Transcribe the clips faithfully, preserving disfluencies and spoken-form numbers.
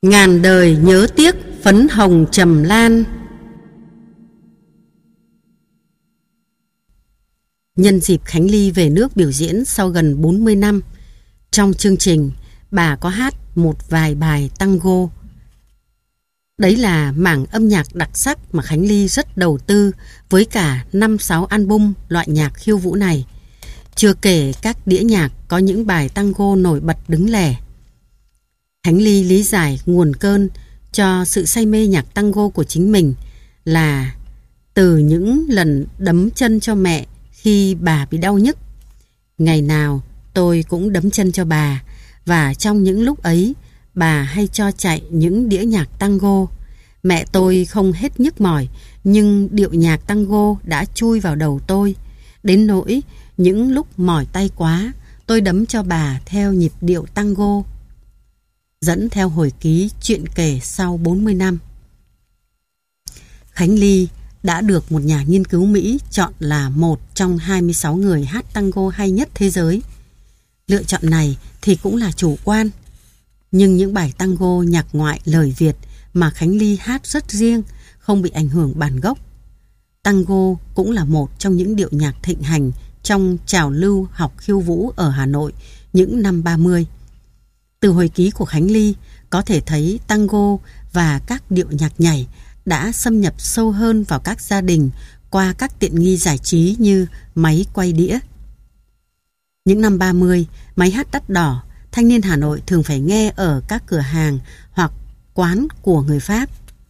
Ngàn đời nhớ tiếc phấn hồng trầm lan. Nhân dịp Khánh Ly về nước biểu diễn sau gần bốn mươi năm, trong chương trình bà có hát một vài bài tango. Đấy là mảng âm nhạc đặc sắc mà Khánh Ly rất đầu tư với cả năm sáu album loại nhạc khiêu vũ này. Chưa kể các đĩa nhạc có những bài tango nổi bật đứng lẻ. Khánh Ly lý giải nguồn cơn cho sự say mê nhạc tango của chính mình là từ những lần đấm chân cho mẹ khi bà bị đau nhức. Ngày nào tôi cũng đấm chân cho bà, và trong những lúc ấy bà hay cho chạy những đĩa nhạc tango. Mẹ tôi không hết nhức mỏi, nhưng điệu nhạc tango đã chui vào đầu tôi, đến nỗi những lúc mỏi tay quá tôi đấm cho bà theo nhịp điệu tango. Dẫn theo hồi ký chuyện kể sau bốn mươi năm, Khánh Ly đã được một nhà nghiên cứu Mỹ chọn là một trong hai mươi sáu người hát tango hay nhất thế giới. Lựa chọn này thì cũng là chủ quan, nhưng những bài tango nhạc ngoại lời Việt mà Khánh Ly hát rất riêng, không bị ảnh hưởng bản gốc. Tango cũng là một trong những điệu nhạc thịnh hành trong trào lưu học khiêu vũ ở Hà Nội những năm ba mươi. Từ hồi ký của Khánh Ly có thể thấy tango và các điệu nhạc nhảy đã xâm nhập sâu hơn vào các gia đình qua các tiện nghi giải trí như máy quay đĩa. Những năm ba mươi, máy hát đắt đỏ, thanh niên Hà Nội thường phải nghe ở các cửa hàng hoặc quán của người Pháp.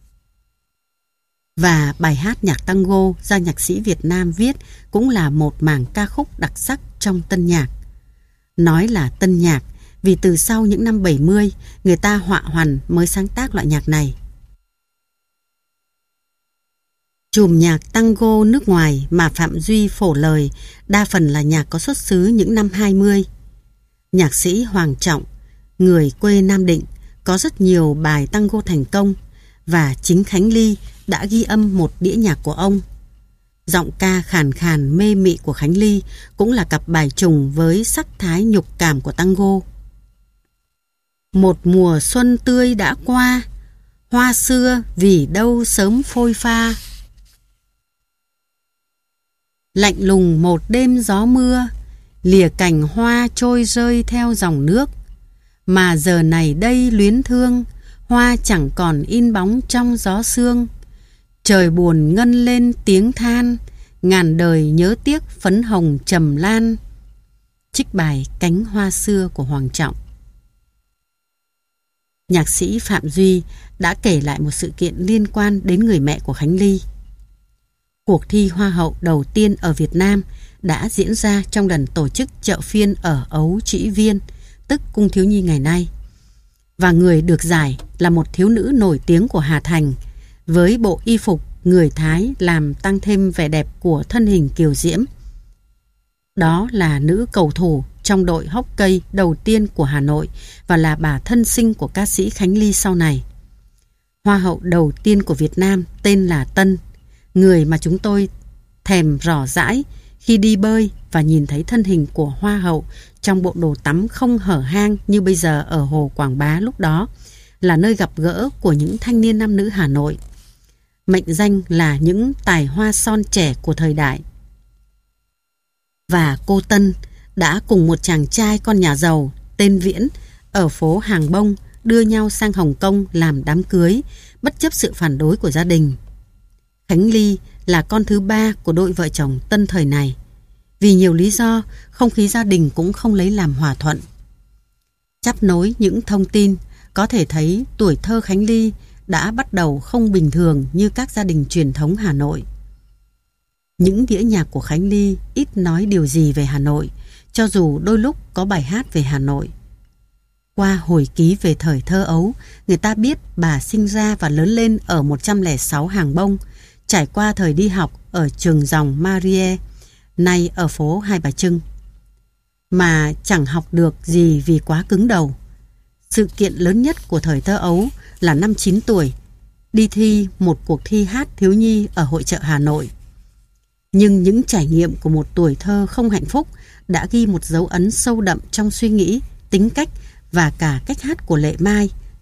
Và bài hát nhạc tango do nhạc sĩ Việt Nam viết cũng là một mảng ca khúc đặc sắc trong tân nhạc. Nói là tân nhạc vì từ sau những năm bảy mươi, người ta họa hoằn mới sáng tác loại nhạc này. Chùm nhạc tango nước ngoài mà Phạm Duy phổ lời đa phần là nhạc có xuất xứ những năm hai mươi. Nhạc sĩ Hoàng Trọng, người quê Nam Định, có rất nhiều bài tango thành công, và chính Khánh Ly đã ghi âm một đĩa nhạc của ông. Giọng ca khàn khàn mê mị của Khánh Ly cũng là cặp bài trùng với sắc thái nhục cảm của tango. Một mùa xuân tươi đã qua, hoa xưa vì đâu sớm phôi pha. Lạnh lùng một đêm gió mưa, lìa cành hoa trôi rơi theo dòng nước. Mà giờ này đây luyến thương, hoa chẳng còn in bóng trong gió sương. Trời buồn ngân lên tiếng than, ngàn đời nhớ tiếc phấn hồng trầm lan. Trích bài Cánh Hoa Xưa của Hoàng Trọng. Nhạc sĩ Phạm Duy đã kể lại một sự kiện liên quan đến người mẹ của Khánh Ly. Cuộc thi Hoa hậu đầu tiên ở Việt Nam đã diễn ra trong lần tổ chức chợ phiên ở Ấu Trĩ Viên, tức Cung Thiếu Nhi ngày nay. Và người được giải là một thiếu nữ nổi tiếng của Hà Thành, với bộ y phục người Thái làm tăng thêm vẻ đẹp của thân hình kiều diễm. Đó là nữ cầu thủ trong đội hockey đầu tiên của Hà Nội và là bà thân sinh của ca sĩ Khánh Ly sau này. Hoa hậu đầu tiên của Việt Nam tên là Tân, người mà chúng tôi thèm rỏ rãi khi đi bơi và nhìn thấy thân hình của Hoa hậu trong bộ đồ tắm không hở hang như bây giờ ở Hồ Quảng Bá lúc đó, là nơi gặp gỡ của những thanh niên nam nữ Hà Nội. Mệnh danh là những tài hoa son trẻ của thời đại. Và cô Tân đã cùng một chàng trai con nhà giàu tên Viễn ở phố Hàng Bông đưa nhau sang Hồng Kông làm đám cưới, bất chấp sự phản đối của gia đình. Khánh Ly là con thứ ba của đôi vợ chồng Tân thời này. Vì nhiều lý do, không khí gia đình cũng không lấy làm hòa thuận. Chắp nối những thông tin, có thể thấy tuổi thơ Khánh Ly đã bắt đầu không bình thường như các gia đình truyền thống Hà Nội. Những đĩa nhạc của Khánh Ly ít nói điều gì về Hà Nội, cho dù đôi lúc có bài hát về Hà Nội. Qua hồi ký về thời thơ ấu, người ta biết bà sinh ra và lớn lên ở một trăm lẻ sáu Hàng Bông, trải qua thời đi học ở trường dòng Marie, nay ở phố Hai Bà Trưng. Mà chẳng học được gì vì quá cứng đầu. Sự kiện lớn nhất của thời thơ ấu là năm chín tuổi, đi thi một cuộc thi hát thiếu nhi ở hội chợ Hà Nội. Nhưng những trải nghiệm của một tuổi thơ không hạnh phúc đã ghi một dấu ấn sâu đậm trong suy nghĩ, tính cách và cả cách hát của Lệ Mai,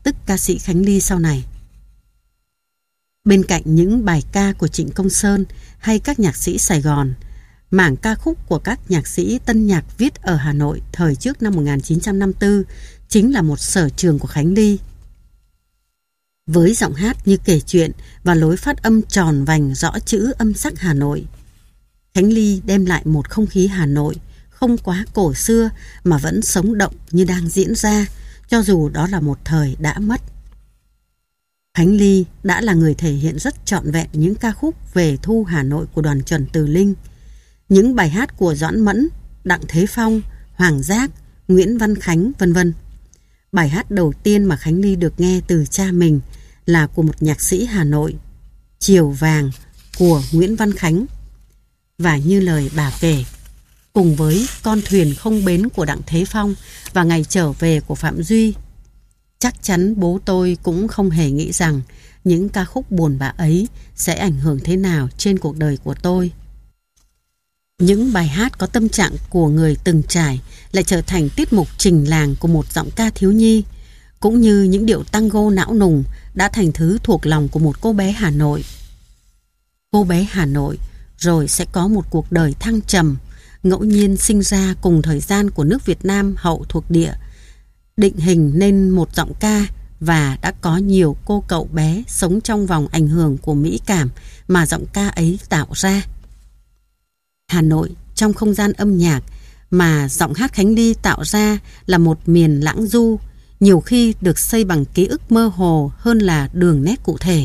tức ca sĩ Khánh Ly sau này. Bên cạnh những bài ca của Trịnh Công Sơn hay các nhạc sĩ Sài Gòn, mảng ca khúc của các nhạc sĩ tân nhạc viết ở Hà Nội thời trước năm một nghìn chín trăm năm mươi tư chính là một sở trường của Khánh Ly. Với giọng hát như kể chuyện và lối phát âm tròn vành rõ chữ âm sắc Hà Nội, Khánh Ly đem lại một không khí Hà Nội không quá cổ xưa mà vẫn sống động như đang diễn ra, cho dù đó là một thời đã mất. Khánh Ly đã là người thể hiện rất trọn vẹn những ca khúc về thu Hà Nội của đoàn Chuẩn Từ Linh, những bài hát của Doãn Mẫn, Đặng Thế Phong, Hoàng Giác, Nguyễn Văn Khánh, vân vân. Bài hát đầu tiên mà Khánh Ly được nghe từ cha mình là của một nhạc sĩ Hà Nội, Chiều Vàng của Nguyễn Văn Khánh. Và như lời bà kể, cùng với Con Thuyền Không Bến của Đặng Thế Phong và Ngày Trở Về của Phạm Duy, chắc chắn bố tôi cũng không hề nghĩ rằng những ca khúc buồn bã ấy sẽ ảnh hưởng thế nào trên cuộc đời của tôi. Những bài hát có tâm trạng của người từng trải lại trở thành tiết mục trình làng của một giọng ca thiếu nhi, cũng như những điệu tango não nùng đã thành thứ thuộc lòng của một cô bé Hà Nội. Cô bé Hà Nội rồi sẽ có một cuộc đời thăng trầm, ngẫu nhiên sinh ra cùng thời gian của nước Việt Nam hậu thuộc địa, định hình nên một giọng ca và đã có nhiều cô cậu bé sống trong vòng ảnh hưởng của mỹ cảm mà giọng ca ấy tạo ra. Hà Nội trong không gian âm nhạc mà giọng hát Khánh Ly tạo ra là một miền lãng du, nhiều khi được xây bằng ký ức mơ hồ hơn là đường nét cụ thể.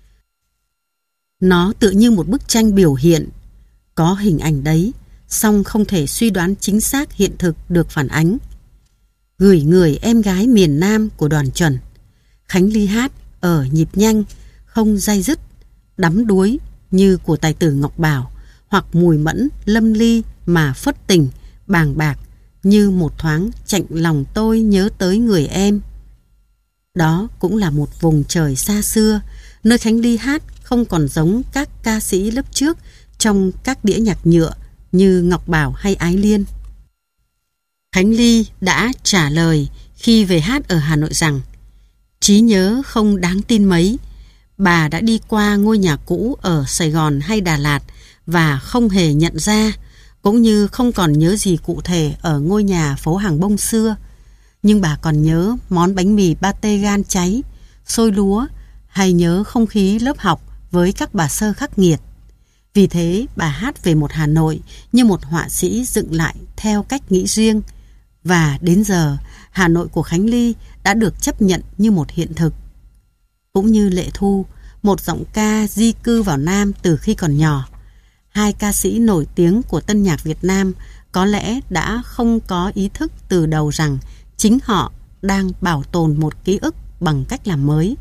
Nó tự như một bức tranh biểu hiện, có hình ảnh đấy, song không thể suy đoán chính xác hiện thực được phản ánh. Gửi người em gái miền Nam của đoàn Chuẩn, Khánh Ly hát ở nhịp nhanh, không day dứt, đắm đuối như của tài tử Ngọc Bảo, hoặc mùi mẫn lâm ly mà phất tình, bàng bạc như một thoáng chạnh lòng tôi nhớ tới người em. Đó cũng là một vùng trời xa xưa, nơi Khánh Ly hát không còn giống các ca sĩ lớp trước trong các đĩa nhạc nhựa như Ngọc Bảo hay Ái Liên. Khánh Ly đã trả lời khi về hát ở Hà Nội rằng trí nhớ không đáng tin mấy, bà đã đi qua ngôi nhà cũ ở Sài Gòn hay Đà Lạt và không hề nhận ra, cũng như không còn nhớ gì cụ thể ở ngôi nhà phố Hàng Bông xưa. Nhưng bà còn nhớ món bánh mì pate gan cháy, xôi lúa, hay nhớ không khí lớp học với các bà sơ khắc nghiệt. Vì thế bà hát về một Hà Nội như một họa sĩ dựng lại theo cách nghĩ riêng. Và đến giờ, Hà Nội của Khánh Ly đã được chấp nhận như một hiện thực. Cũng như Lệ Thu, một giọng ca di cư vào Nam từ khi còn nhỏ, hai ca sĩ nổi tiếng của tân nhạc Việt Nam có lẽ đã không có ý thức từ đầu rằng chính họ đang bảo tồn một ký ức bằng cách làm mới.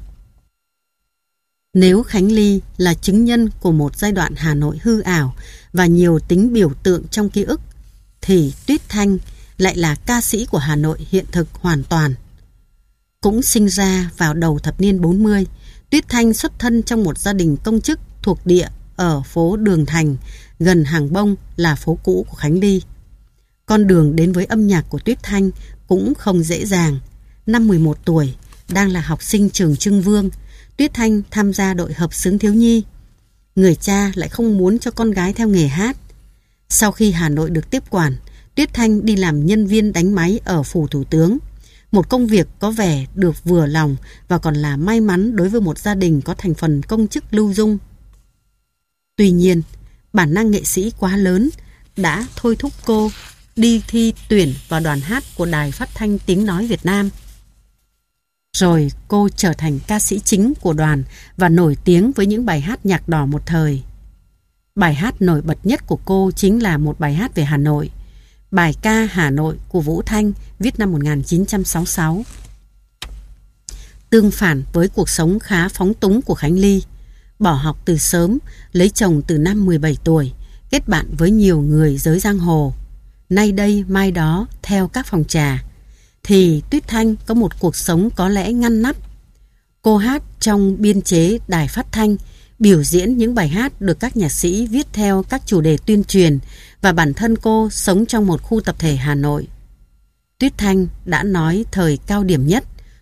Nếu Khánh Ly là chứng nhân của một giai đoạn Hà Nội hư ảo và nhiều tính biểu tượng trong ký ức, thì Tuyết Thanh lại là ca sĩ của Hà Nội hiện thực hoàn toàn. Cũng sinh ra vào đầu thập niên bốn mươi, Tuyết Thanh xuất thân trong một gia đình công chức thuộc địa ở phố Đường Thành, gần Hàng Bông là phố cũ của Khánh Ly. Con đường đến với âm nhạc của Tuyết Thanh cũng không dễ dàng. Năm mười một tuổi, đang là học sinh trường Trưng Vương, Tuyết Thanh tham gia đội hợp xướng thiếu nhi. Người cha lại không muốn cho con gái theo nghề hát. Sau khi Hà Nội được tiếp quản, Tuyết Thanh đi làm nhân viên đánh máy ở phủ thủ tướng, một công việc có vẻ được vừa lòng và còn là may mắn đối với một gia đình có thành phần công chức lưu dung. Tuy nhiên, bản năng nghệ sĩ quá lớn đã thôi thúc cô đi thi tuyển vào đoàn hát của Đài Phát thanh Tiếng nói Việt Nam. Rồi cô trở thành ca sĩ chính của đoàn và nổi tiếng với những bài hát nhạc đỏ một thời. Bài hát nổi bật nhất của cô chính là một bài hát về Hà Nội, bài ca Hà Nội của Vũ Thanh, viết năm một nghìn chín trăm sáu mươi sáu. Tương phản với cuộc sống khá phóng túng của Khánh Ly, bỏ học từ sớm, lấy chồng từ năm mười bảy tuổi, kết bạn với nhiều người giới giang hồ, nay đây mai đó theo các phòng trà, thì Tuyết Thanh có một cuộc sống có lẽ ngăn nắp. Cô hát trong biên chế Đài Phát thanh, biểu diễn những bài hát được các nhạc sĩ viết theo các chủ đề tuyên truyền, và bản thân cô sống trong một khu tập thể Hà Nội. Tuyết Thanh đã nói thời cao điểm nhất,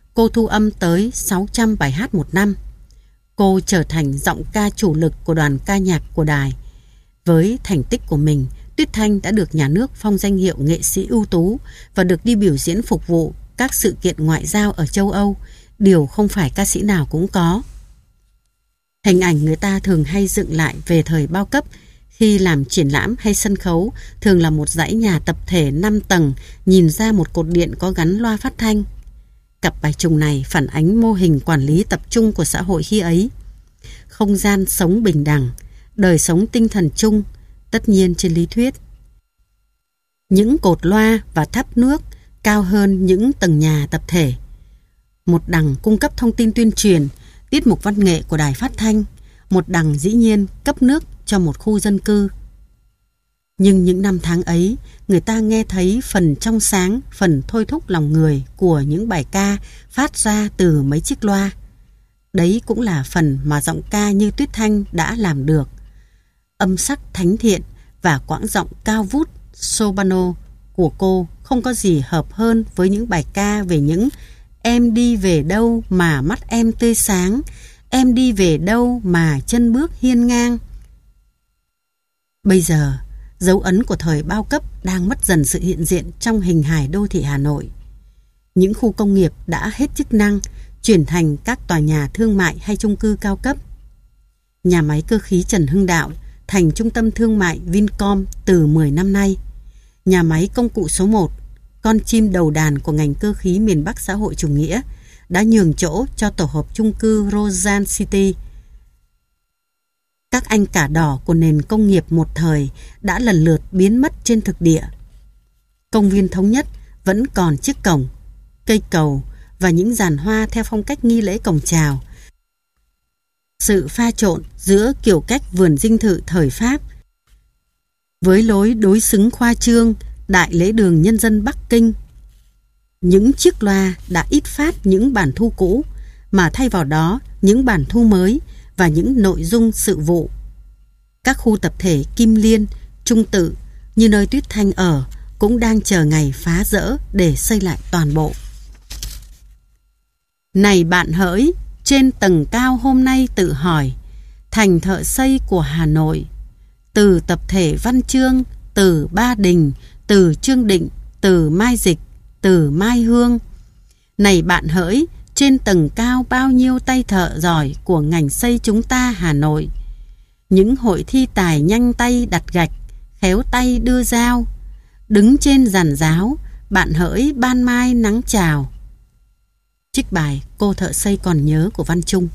cô thu âm tới sáu trăm bài hát một năm. Cô trở thành giọng ca chủ lực của đoàn ca nhạc của đài. Với thành tích của mình, Tuyết Thanh đã được nhà nước phong danh hiệu nghệ sĩ ưu tú và được đi biểu diễn phục vụ các sự kiện ngoại giao ở châu Âu, điều không phải ca sĩ nào cũng có. Hình ảnh người ta thường hay dựng lại về thời bao cấp khi làm triển lãm hay sân khấu thường là một dãy nhà tập thể năm tầng nhìn ra một cột điện có gắn loa phát thanh. Cặp bài trùng này phản ánh mô hình quản lý tập trung của xã hội khi ấy. Không gian sống bình đẳng, đời sống tinh thần chung, tất nhiên trên lý thuyết. Những cột loa và tháp nước cao hơn những tầng nhà tập thể. Một đằng cung cấp thông tin tuyên truyền, tiết mục văn nghệ của đài phát thanh, một đằng dĩ nhiên cấp nước cho một khu dân cư. Nhưng những năm tháng ấy, người ta nghe thấy phần trong sáng, phần thôi thúc lòng người của những bài ca phát ra từ mấy chiếc loa. Đấy cũng là phần mà giọng ca như Tuyết Thanh đã làm được. Âm sắc thánh thiện và quãng giọng cao vút soprano của cô không có gì hợp hơn với những bài ca về những em đi về đâu mà mắt em tươi sáng, em đi về đâu mà chân bước hiên ngang. Bây giờ, dấu ấn của thời bao cấp đang mất dần sự hiện diện trong hình hài đô thị Hà Nội. Những khu công nghiệp đã hết chức năng, chuyển thành các tòa nhà thương mại hay chung cư cao cấp. Nhà máy cơ khí Trần Hưng Đạo thành trung tâm thương mại Vincom từ mười năm nay. Nhà máy công cụ số một, con chim đầu đàn của ngành cơ khí miền Bắc xã hội chủ nghĩa, đã nhường chỗ cho tổ hợp chung cư Roseanne City. Các anh cả đỏ của nền công nghiệp một thời đã lần lượt biến mất trên thực địa. Công viên Thống Nhất vẫn còn chiếc cổng, cây cầu và những giàn hoa theo phong cách nghi lễ cổng chào. Sự pha trộn giữa kiểu cách vườn dinh thự thời Pháp với lối đối xứng khoa trương Đại lễ đường nhân dân Bắc Kinh. Những chiếc loa đã ít phát những bản thu cũ mà thay vào đó những bản thu mới và những nội dung sự vụ. Các khu tập thể Kim Liên, Trung Tự như nơi Tuyết Thanh ở cũng đang chờ ngày phá dỡ để xây lại toàn bộ. Này bạn hỡi, trên tầng cao hôm nay tự hỏi, thành thợ xây của Hà Nội, từ tập thể Văn Chương, từ Ba Đình, từ Trương Định, từ Mai Dịch, từ Mai Hương. Này bạn hỡi, trên tầng cao bao nhiêu tay thợ giỏi của ngành xây chúng ta Hà Nội. Những hội thi tài nhanh tay đặt gạch, khéo tay đưa dao. Đứng trên giàn giáo, bạn hỡi ban mai nắng chào. Trích bài Cô thợ xây còn nhớ của Văn Trung.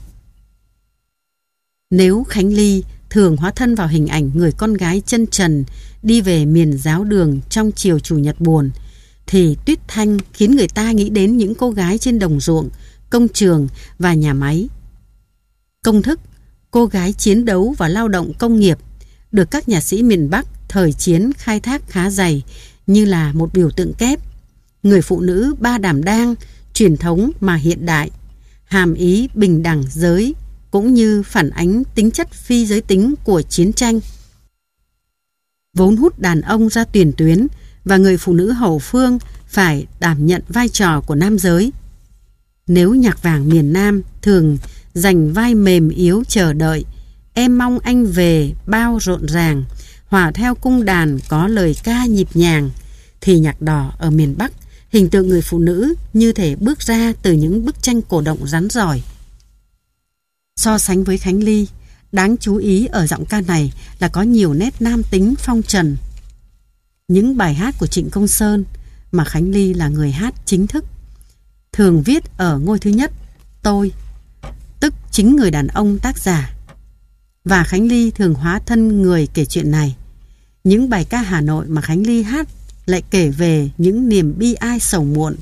Nếu Khánh Ly thường hóa thân vào hình ảnh người con gái chân trần đi về miền giáo đường trong chiều chủ nhật buồn, thì Tuyết Thanh khiến người ta nghĩ đến những cô gái trên đồng ruộng, công trường và nhà máy. Công thức, cô gái chiến đấu và lao động công nghiệp được các nhạc sĩ miền Bắc thời chiến khai thác khá dày như là một biểu tượng kép. Người phụ nữ ba đảm đang, truyền thống mà hiện đại, hàm ý bình đẳng giới cũng như phản ánh tính chất phi giới tính của chiến tranh. Vốn hút đàn ông ra tiền tuyến và người phụ nữ hậu phương phải đảm nhận vai trò của nam giới. Nếu nhạc vàng miền Nam thường dành vai mềm yếu chờ đợi, em mong anh về bao rộn ràng, hòa theo cung đàn có lời ca nhịp nhàng, thì nhạc đỏ ở miền Bắc hình tượng người phụ nữ như thể bước ra từ những bức tranh cổ động rắn rỏi. So sánh với Khánh Ly, đáng chú ý ở giọng ca này là có nhiều nét nam tính phong trần. Những bài hát của Trịnh Công Sơn mà Khánh Ly là người hát chính thức, thường viết ở ngôi thứ nhất, tôi, tức chính người đàn ông tác giả. Và Khánh Ly thường hóa thân người kể chuyện này. Những bài ca Hà Nội mà Khánh Ly hát lại kể về những niềm bi ai sầu muộn.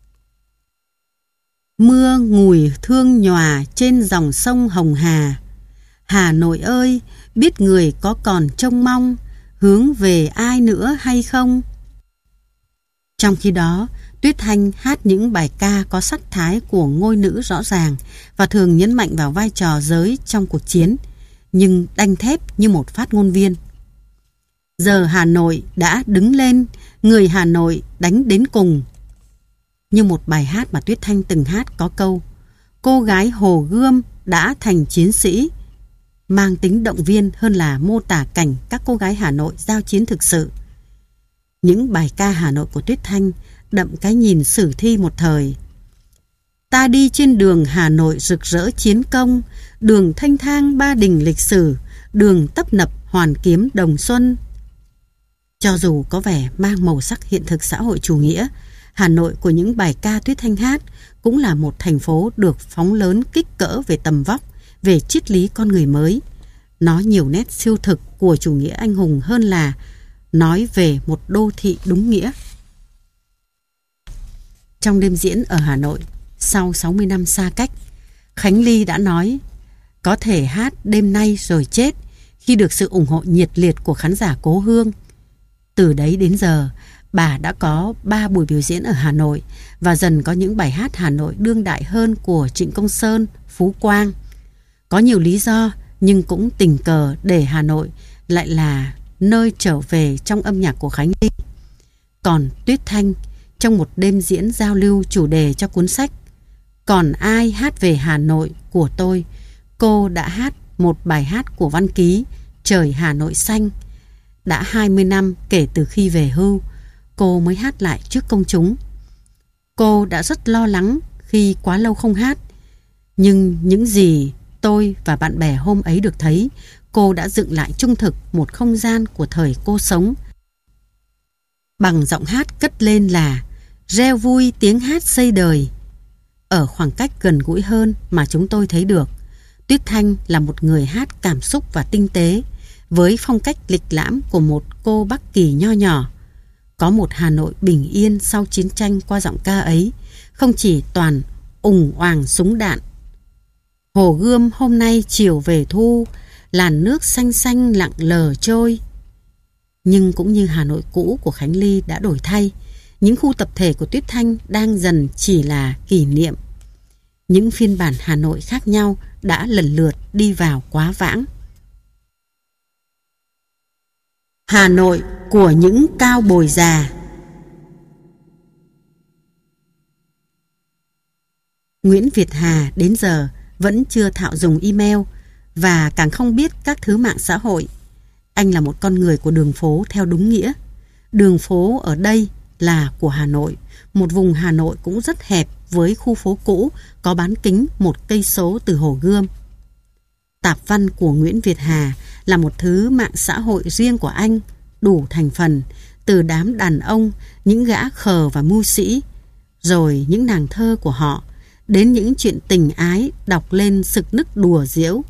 Mưa ngùi thương nhòa trên dòng sông Hồng Hà. Hà Nội ơi, biết người có còn trông mong, hướng về ai nữa hay không? Trong khi đó, Tuyết Thanh hát những bài ca có sắc thái của ngôi nữ rõ ràng và thường nhấn mạnh vào vai trò giới trong cuộc chiến, nhưng đanh thép như một phát ngôn viên. Giờ Hà Nội đã đứng lên, người Hà Nội đánh đến cùng. Như một bài hát mà Tuyết Thanh từng hát có câu: cô gái Hồ Gươm đã thành chiến sĩ, mang tính động viên hơn là mô tả cảnh các cô gái Hà Nội giao chiến thực sự. Những bài ca Hà Nội của Tuyết Thanh đậm cái nhìn sử thi một thời. Ta đi trên đường Hà Nội rực rỡ chiến công, đường thanh thang Ba Đình lịch sử, đường tấp nập Hoàn Kiếm Đồng Xuân. Cho dù có vẻ mang màu sắc hiện thực xã hội chủ nghĩa, Hà Nội của những bài ca Tuyết Thanh hát cũng là một thành phố được phóng lớn kích cỡ về tầm vóc, về triết lý con người mới. Nó nhiều nét siêu thực của chủ nghĩa anh hùng hơn là nói về một đô thị đúng nghĩa. Trong đêm diễn ở Hà Nội, sau sáu mươi năm xa cách, Khánh Ly đã nói: có thể hát đêm nay rồi chết khi được sự ủng hộ nhiệt liệt của khán giả cố hương. Từ đấy đến giờ, bà đã có ba buổi biểu diễn ở Hà Nội và dần có những bài hát Hà Nội đương đại hơn của Trịnh Công Sơn, Phú Quang. Có nhiều lý do, nhưng cũng tình cờ để Hà Nội lại là nơi trở về trong âm nhạc của Khánh Ly. Còn Tuyết Thanh, trong một đêm diễn giao lưu chủ đề cho cuốn sách Còn ai hát về Hà Nội của tôi, cô đã hát một bài hát của Văn Ký, Trời Hà Nội Xanh. Đã hai mươi năm kể từ khi về hưu, cô mới hát lại trước công chúng. Cô đã rất lo lắng khi quá lâu không hát, nhưng những gì tôi và bạn bè hôm ấy được thấy, cô đã dựng lại trung thực một không gian của thời cô sống. Bằng giọng hát cất lên là reo vui tiếng hát xây đời. Ở khoảng cách gần gũi hơn mà chúng tôi thấy được, Tuyết Thanh là một người hát cảm xúc và tinh tế, với phong cách lịch lãm của một cô Bắc Kỳ nho nhỏ. Có một Hà Nội bình yên sau chiến tranh qua giọng ca ấy, không chỉ toàn ùng oàng súng đạn. Hồ Gươm hôm nay chiều về thu, làn nước xanh xanh lặng lờ trôi. Nhưng cũng như Hà Nội cũ của Khánh Ly đã đổi thay, những khu tập thể của Tuyết Thanh đang dần chỉ là kỷ niệm. Những phiên bản Hà Nội khác nhau đã lần lượt đi vào quá vãng. Hà Nội của những cao bồi già. Nguyễn Việt Hà đến giờ vẫn chưa thạo dùng email và càng không biết các thứ mạng xã hội. Anh là một con người của đường phố theo đúng nghĩa. Đường phố ở đây là của Hà Nội, một vùng Hà Nội cũng rất hẹp với khu phố cũ có bán kính một cây số từ Hồ Gươm. Tạp văn của Nguyễn Việt Hà là một thứ mạng xã hội riêng của anh, đủ thành phần, từ đám đàn ông, những gã khờ và mưu sĩ, rồi những nàng thơ của họ, đến những chuyện tình ái đọc lên sực nức đùa giễu.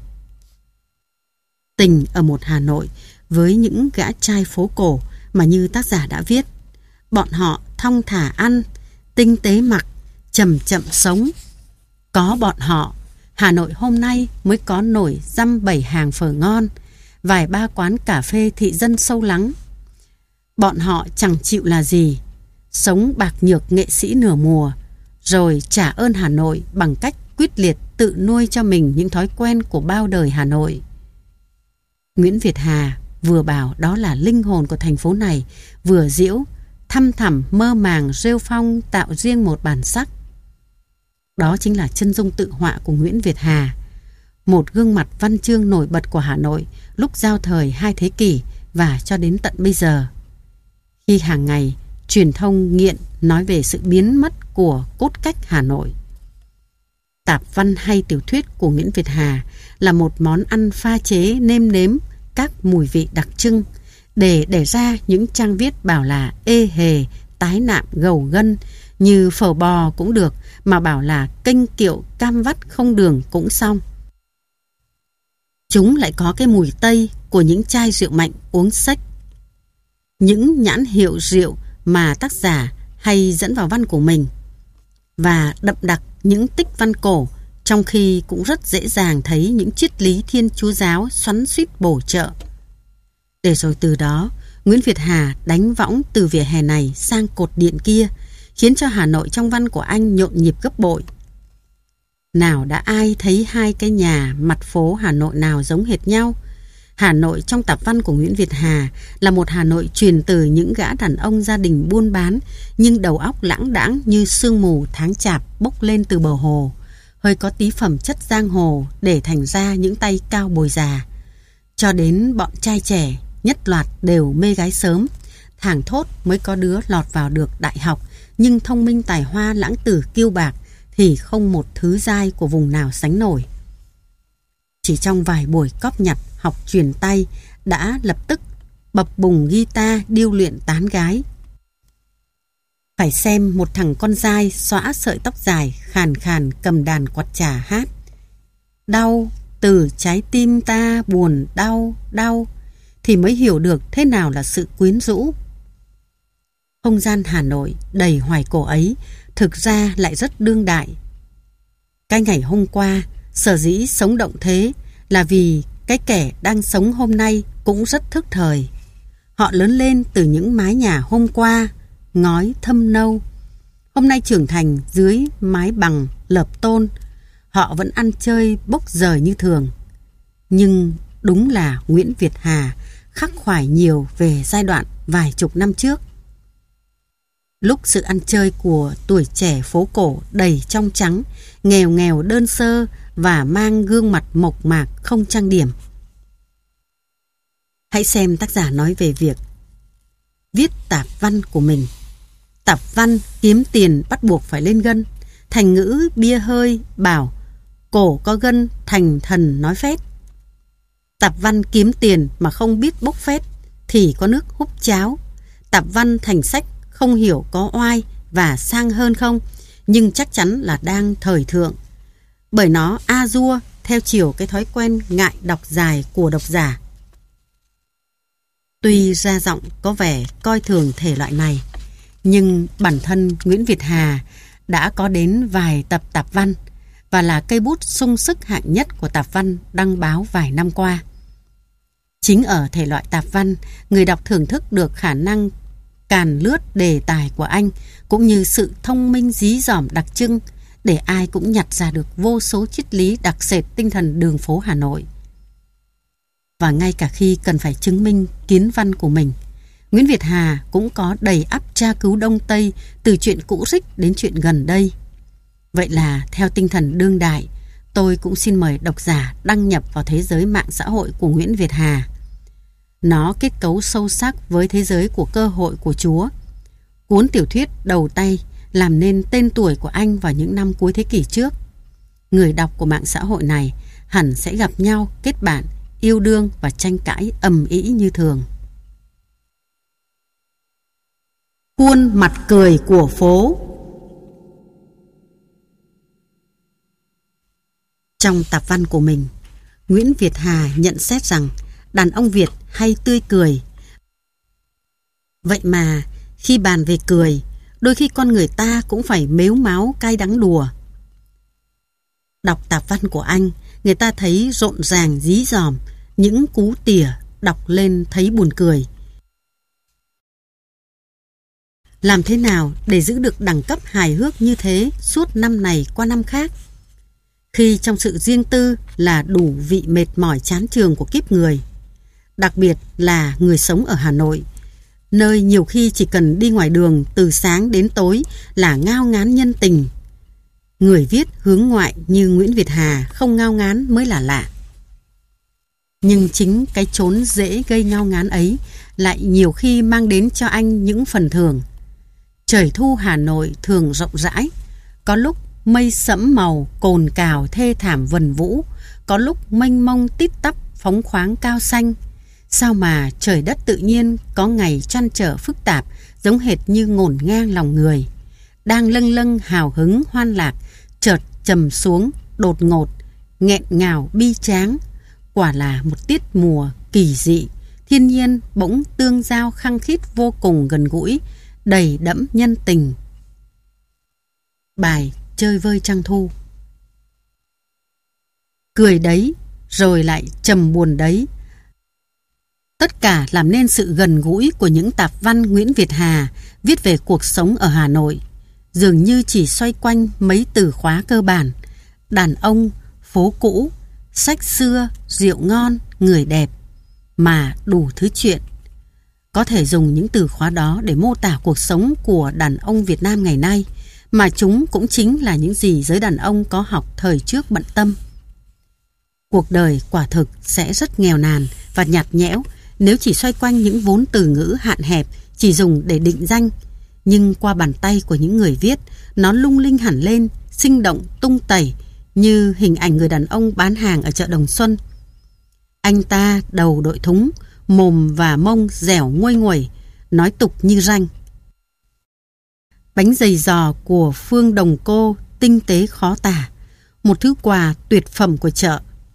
Tình ở một Hà Nội với những gã trai phố cổ mà như tác giả đã viết. Bọn họ thong thả ăn, tinh tế mặc, chậm chậm sống. Có bọn họ, Hà Nội hôm nay mới có nổi dăm bảy hàng phở ngon, vài ba quán cà phê thị dân sâu lắng. Bọn họ chẳng chịu là gì, sống bạc nhược nghệ sĩ nửa mùa, rồi trả ơn Hà Nội bằng cách quyết liệt tự nuôi cho mình những thói quen của bao đời Hà Nội. Nguyễn Việt Hà vừa bảo đó là linh hồn của thành phố này, vừa diễu, thăm thẳm mơ màng rêu phong tạo riêng một bản sắc. Đó chính là chân dung tự họa của Nguyễn Việt Hà, một gương mặt văn chương nổi bật của Hà Nội lúc giao thời hai thế kỷ và cho đến tận bây giờ. Khi hàng ngày truyền thông nghiện nói về sự biến mất của cốt cách Hà Nội, tạp văn hay tiểu thuyết của Nguyễn Việt Hà là một món ăn pha chế nêm nếm các mùi vị đặc trưng để đẻ ra những trang viết bảo là ê hề, tái nạm gầu gân, như phở bò cũng được, mà bảo là kênh kiệu cam vắt không đường cũng xong. Chúng lại có cái mùi tây của những chai rượu mạnh uống xách. Những nhãn hiệu rượu mà tác giả hay dẫn vào văn của mình, và đậm đặc những tích văn cổ, trong khi cũng rất dễ dàng thấy những triết lý Thiên Chúa giáo xoắn xuýt bổ trợ. Để rồi từ đó, Nguyễn Việt Hà đánh võng từ vỉa hè này sang cột điện kia, khiến cho Hà Nội trong văn của anh nhộn nhịp gấp bội. Nào đã ai thấy hai cái nhà mặt phố Hà Nội nào giống hệt nhau? Hà Nội trong tạp văn của Nguyễn Việt Hà là một Hà Nội truyền từ những gã đàn ông gia đình buôn bán, nhưng đầu óc lãng đãng như sương mù tháng chạp bốc lên từ bờ hồ, hơi có tí phẩm chất giang hồ để thành ra những tay cao bồi già. Cho đến bọn trai trẻ nhất loạt đều mê gái sớm, thảng thốt mới có đứa lọt vào được đại học, nhưng thông minh tài hoa lãng tử kiêu bạc thì không một thứ giai của vùng nào sánh nổi. Chỉ trong vài buổi cóp nhặt học truyền tay đã lập tức bập bùng guitar điêu luyện tán gái. Phải xem một thằng con dai xõa sợi tóc dài khàn khàn cầm đàn quạt trà hát: đau từ trái tim ta buồn đau đau, thì mới hiểu được thế nào là sự quyến rũ. Không gian Hà Nội đầy hoài cổ ấy thực ra lại rất đương đại. Cái ngày hôm qua sở dĩ sống động thế là vì cái kẻ đang sống hôm nay cũng rất thức thời. Họ lớn lên từ những mái nhà hôm qua, ngói thâm nâu. Hôm nay trưởng thành dưới mái bằng lợp tôn, họ vẫn ăn chơi bốc rời như thường. Nhưng đúng là Nguyễn Việt Hà khắc khoải nhiều về giai đoạn vài chục năm trước. Lúc sự ăn chơi của tuổi trẻ phố cổ đầy trong trắng, nghèo nghèo đơn sơ và mang gương mặt mộc mạc không trang điểm. Hãy xem tác giả nói về việc viết tạp văn của mình. Tạp văn kiếm tiền bắt buộc phải lên gân. Thành ngữ bia hơi bảo cổ có gân thành thần nói phét. Tạp văn kiếm tiền mà không biết bốc phét thì có nước húp cháo. Tạp văn thành sách không hiểu có oai và sang hơn không, nhưng chắc chắn là đang thời thượng, bởi nó a dua theo chiều cái thói quen ngại đọc dài của độc giả. Tuy ra giọng có vẻ coi thường thể loại này, nhưng bản thân Nguyễn Việt Hà đã có đến vài tập tạp văn và là cây bút sung sức hạng nhất của tạp văn đăng báo vài năm qua. Chính ở thể loại tạp văn, người đọc thưởng thức được khả năng càn lướt đề tài của anh, cũng như sự thông minh dí dỏm đặc trưng, để ai cũng nhặt ra được vô số triết lý đặc sệt tinh thần đường phố Hà Nội. Và ngay cả khi cần phải chứng minh kiến văn của mình, Nguyễn Việt Hà cũng có đầy ắp tra cứu Đông Tây, từ chuyện cũ rích đến chuyện gần đây. Vậy là theo tinh thần đương đại, tôi cũng xin mời độc giả đăng nhập vào thế giới mạng xã hội của Nguyễn Việt Hà. Nó kết cấu sâu sắc với thế giới của cơ hội của Chúa. Cuốn tiểu thuyết đầu tay làm nên tên tuổi của anh vào những năm cuối thế kỷ trước. Người đọc của mạng xã hội này hẳn sẽ gặp nhau, kết bạn, yêu đương và tranh cãi ầm ĩ như thường. Khuôn mặt cười của phố. Trong tạp văn của mình, Nguyễn Việt Hà nhận xét rằng đàn ông Việt hay tươi cười. Vậy mà khi bàn về cười, đôi khi con người ta cũng phải mếu máo cay đắng đùa. Đọc tạp văn của anh, người ta thấy rộn ràng dí dỏm, những cú tỉa đọc lên thấy buồn cười. Làm thế nào để giữ được đẳng cấp hài hước như thế suốt năm này qua năm khác? Khi trong sự riêng tư là đủ vị mệt mỏi chán chường của kiếp người, đặc biệt là người sống ở Hà Nội, nơi nhiều khi chỉ cần đi ngoài đường từ sáng đến tối là ngao ngán nhân tình. Người viết hướng ngoại như Nguyễn Việt Hà không ngao ngán mới là lạ. Nhưng chính cái chốn dễ gây ngao ngán ấy lại nhiều khi mang đến cho anh những phần thưởng. Trời thu Hà Nội thường rộng rãi, có lúc mây sẫm màu cồn cào thê thảm vần vũ, có lúc mênh mông tít tắp phóng khoáng cao xanh. Sao mà trời đất tự nhiên có ngày trăn trở phức tạp, giống hệt như ngổn ngang lòng người. Đang lâng lâng hào hứng hoan lạc, chợt trầm xuống đột ngột, nghẹn ngào bi tráng. Quả là một tiết mùa kỳ dị, thiên nhiên bỗng tương giao khăng khít vô cùng gần gũi, đầy đẫm nhân tình. Bài Chơi vơi trăng thu. Cười đấy, rồi lại trầm buồn đấy. Tất cả làm nên sự gần gũi của những tạp văn Nguyễn Việt Hà viết về cuộc sống ở Hà Nội, dường như chỉ xoay quanh mấy từ khóa cơ bản: đàn ông, phố cũ, sách xưa, rượu ngon, người đẹp. mà đủ thứ chuyện. Có thể dùng những từ khóa đó để mô tả cuộc sống của đàn ông Việt Nam ngày nay, mà chúng cũng chính là những gì giới đàn ông có học thời trước bận tâm. Cuộc đời quả thực sẽ rất nghèo nàn và nhạt nhẽo nếu chỉ xoay quanh những vốn từ ngữ hạn hẹp chỉ dùng để định danh, nhưng qua bàn tay của những người viết, nó lung linh hẳn lên, sinh động tung tẩy như hình ảnh người đàn ông bán hàng ở chợ Đồng Xuân. Anh ta đầu đội thúng, mồm và mông dẻo nguôi nguẩy, nói tục như ranh. Bánh dày giò của Phương Đồng Cô tinh tế khó tả, một thứ quà tuyệt phẩm của chợ.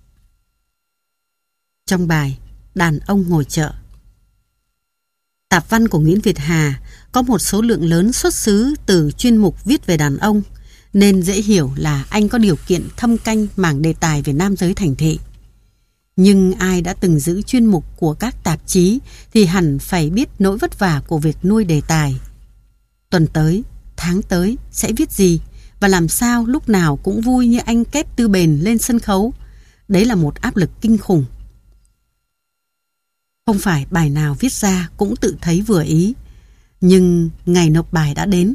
Trong bài Đàn ông ngồi chợ, tạp văn của Nguyễn Việt Hà có một số lượng lớn xuất xứ từ chuyên mục viết về đàn ông, nên dễ hiểu là anh có điều kiện thâm canh mảng đề tài về nam giới thành thị. Nhưng ai đã từng giữ chuyên mục của các tạp chí thì hẳn phải biết nỗi vất vả của việc nuôi đề tài. Tuần tới, tháng tới sẽ viết gì và làm sao lúc nào cũng vui như anh Kép Tư Bền lên sân khấu. Đấy là một áp lực kinh khủng. Không phải bài nào viết ra cũng tự thấy vừa ý, nhưng ngày nộp bài đã đến.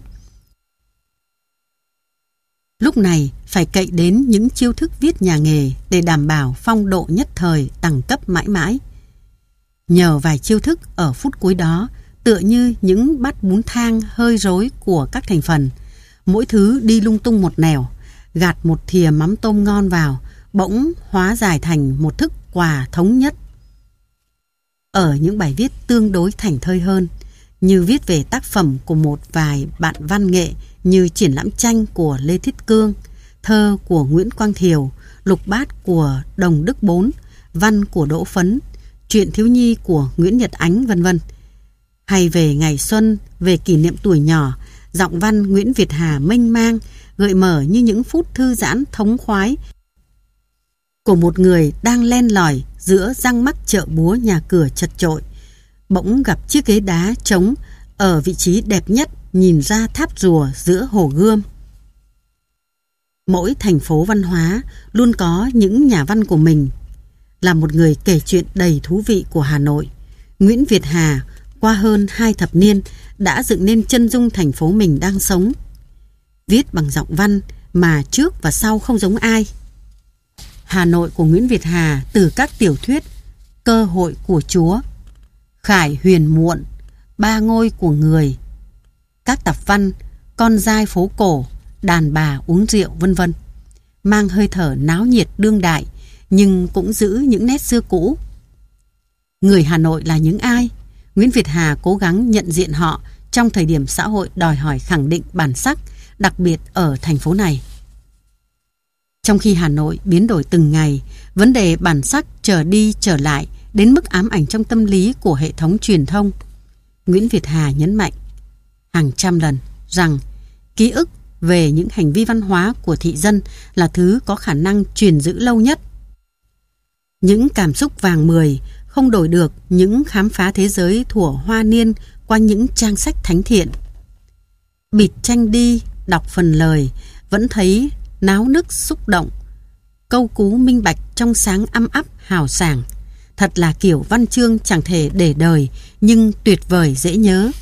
Lúc này phải cậy đến những chiêu thức viết nhà nghề để đảm bảo phong độ nhất thời đẳng cấp mãi mãi. Nhờ vài chiêu thức ở phút cuối đó, tựa như những bát bún thang hơi rối của các thành phần, mỗi thứ đi lung tung một nẻo, gạt một thìa mắm tôm ngon vào, bỗng hóa dài thành một thức quà thống nhất. Ở những bài viết tương đối thảnh thơi hơn, như viết về tác phẩm của một vài bạn văn nghệ như triển lãm tranh của Lê Thiết Cương, thơ của Nguyễn Quang Thiều, lục bát của Đồng Đức Bốn, văn của Đỗ Phấn, truyện thiếu nhi của Nguyễn Nhật Ánh, vân vân. Hay về ngày xuân, về kỷ niệm tuổi nhỏ, giọng văn Nguyễn Việt Hà mênh mang, gợi mở như những phút thư giãn thống khoái của một người đang len lỏi giữa răng mắc chợ búa nhà cửa chật chội, bỗng gặp chiếc ghế đá trống ở vị trí đẹp nhất nhìn ra tháp rùa giữa hồ Gươm. Mỗi thành phố văn hóa luôn có những nhà văn của mình. Là một người kể chuyện đầy thú vị của Hà Nội, Nguyễn Việt Hà qua hơn hai thập niên đã dựng nên chân dung thành phố mình đang sống. Viết bằng giọng văn mà trước và sau không giống ai. Hà Nội của Nguyễn Việt Hà từ các tiểu thuyết Cơ hội của Chúa, Khải huyền muộn, Ba ngôi của người, các tập văn Con giai phố cổ, Đàn bà uống rượu, vân vân, mang hơi thở náo nhiệt đương đại nhưng cũng giữ những nét xưa cũ. Người Hà Nội là những ai? Nguyễn Việt Hà cố gắng nhận diện họ trong thời điểm xã hội đòi hỏi khẳng định bản sắc, đặc biệt ở thành phố này. Trong khi Hà Nội biến đổi từng ngày, vấn đề bản sắc trở đi trở lại đến mức ám ảnh trong tâm lý của hệ thống truyền thông. Nguyễn Việt Hà nhấn mạnh hàng trăm lần rằng ký ức về những hành vi văn hóa của thị dân là thứ có khả năng truyền giữ lâu nhất. Những cảm xúc vàng mười không đổi được những khám phá thế giới thuở hoa niên qua những trang sách thánh thiện. Bịt tranh đi, đọc phần lời, vẫn thấy náo nức xúc động. Câu cú minh bạch trong sáng âm ắp hào sảng. Thật là kiểu văn chương chẳng thể để đời nhưng tuyệt vời dễ nhớ.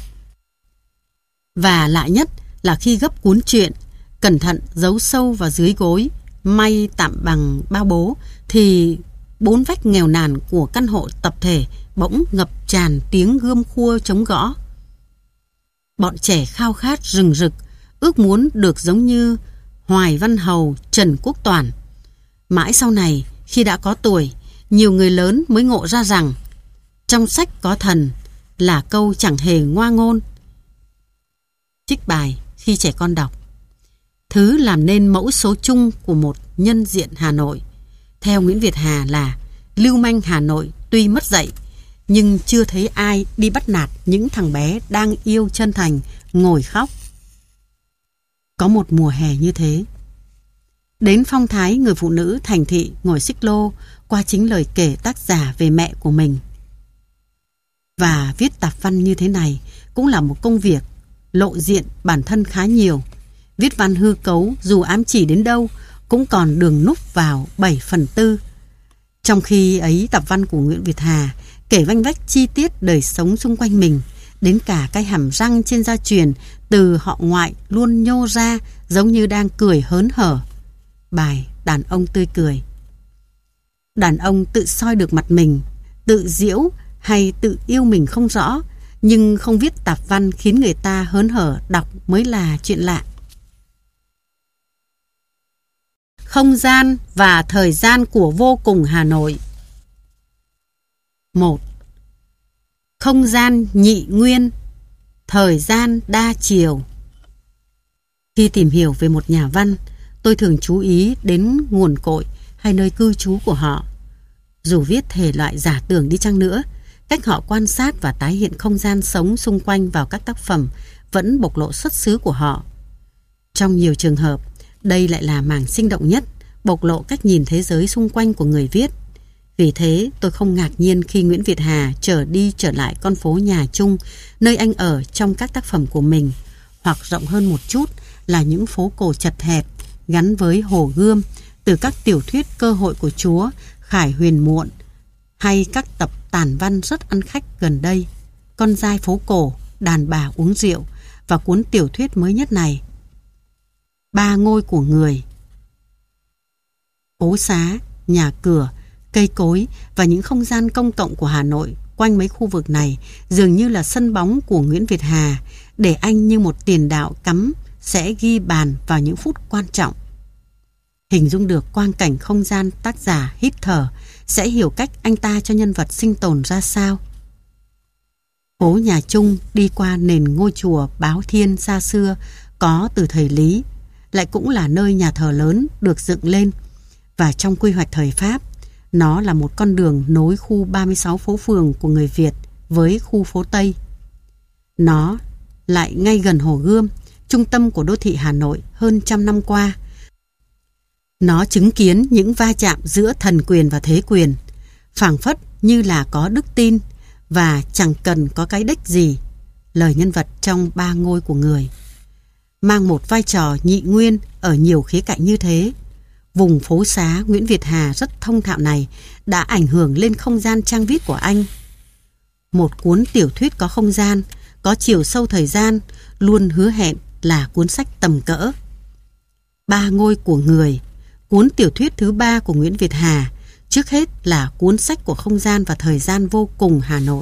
Và lạ nhất là khi gấp cuốn truyện, cẩn thận giấu sâu vào dưới gối, may tạm bằng bao bố, thì bốn vách nghèo nàn của căn hộ tập thể bỗng ngập tràn tiếng gươm khua chống gõ. Bọn trẻ khao khát rừng rực, ước muốn được giống như Hoài Văn Hầu, Trần Quốc Toản. Mãi sau này, khi đã có tuổi, nhiều người lớn mới ngộ ra rằng trong sách có thần là câu chẳng hề ngoa ngôn. Trích bài Khi trẻ con đọc. Thứ làm nên mẫu số chung của một nhân diện Hà Nội, theo Nguyễn Việt Hà, là lưu manh Hà Nội tuy mất dạy, nhưng chưa thấy ai đi bắt nạt những thằng bé đang yêu chân thành ngồi khóc. Có một mùa hè như thế. Đến phong thái người phụ nữ thành thị ngồi xích lô qua chính lời kể tác giả về mẹ của mình. Và viết tạp văn như thế này cũng là một công việc lộ diện bản thân khá nhiều. Viết văn hư cấu dù ám chỉ đến đâu cũng còn đường núp vào bảy phần tư. Trong khi ấy, tập văn của Nguyễn Việt Hà kể vanh vách chi tiết đời sống xung quanh mình, đến cả cái hàm răng trên da truyền từ họ ngoại luôn nhô ra giống như đang cười hớn hở. Bài Đàn ông tươi cười. Đàn ông tự soi được mặt mình, tự giễu hay tự yêu mình không rõ, nhưng không viết tạp văn khiến người ta hớn hở đọc mới là chuyện lạ. Không gian và thời gian của vô cùng Hà Nội. một. Không gian nhị nguyên, thời gian đa chiều. Khi tìm hiểu về một nhà văn, tôi thường chú ý đến nguồn cội hay nơi cư trú của họ. Dù viết thể loại giả tưởng đi chăng nữa, cách họ quan sát và tái hiện không gian sống xung quanh vào các tác phẩm vẫn bộc lộ xuất xứ của họ. Trong nhiều trường hợp, đây lại là mảng sinh động nhất, bộc lộ cách nhìn thế giới xung quanh của người viết. Vì thế, tôi không ngạc nhiên khi Nguyễn Việt Hà trở đi trở lại con phố Nhà Trung, nơi anh ở trong các tác phẩm của mình, hoặc rộng hơn một chút là những phố cổ chật hẹp gắn với Hồ Gươm từ các tiểu thuyết Cơ hội của Chúa, Khải Huyền Muộn, hay các tập tản văn rất ăn khách gần đây, Con Giai Phố Cổ, Đàn Bà Uống Rượu và cuốn tiểu thuyết mới nhất này, Ba Ngôi của Người. Phố xá, nhà cửa, cây cối và những không gian công cộng của Hà Nội quanh mấy khu vực này dường như là sân bóng của Nguyễn Việt Hà, để anh như một tiền đạo cắm sẽ ghi bàn vào những phút quan trọng. Hình dung được quang cảnh không gian tác giả hít thở, sẽ hiểu cách anh ta cho nhân vật sinh tồn ra sao. Phố Nhà Trung đi qua nền ngôi chùa Báo Thiên xa xưa có từ thời Lý, lại cũng là nơi nhà thờ lớn được dựng lên, và trong quy hoạch thời Pháp, nó là một con đường nối khu ba mươi sáu phố phường của người Việt với khu phố Tây. Nó lại ngay gần Hồ Gươm, trung tâm của đô thị Hà Nội hơn trăm năm qua. Nó chứng kiến những va chạm giữa thần quyền và thế quyền, phảng phất như là có đức tin và chẳng cần có cái đích gì. Lời nhân vật trong Ba Ngôi của Người mang một vai trò nhị nguyên ở nhiều khía cạnh như thế. Vùng phố xá Nguyễn Việt Hà rất thông thạo này đã ảnh hưởng lên không gian trang viết của anh. Một cuốn tiểu thuyết có không gian, có chiều sâu thời gian, luôn hứa hẹn là cuốn sách tầm cỡ. Ba Ngôi của Người, cuốn tiểu thuyết thứ ba của Nguyễn Việt Hà, trước hết là cuốn sách của không gian và thời gian vô cùng Hà Nội.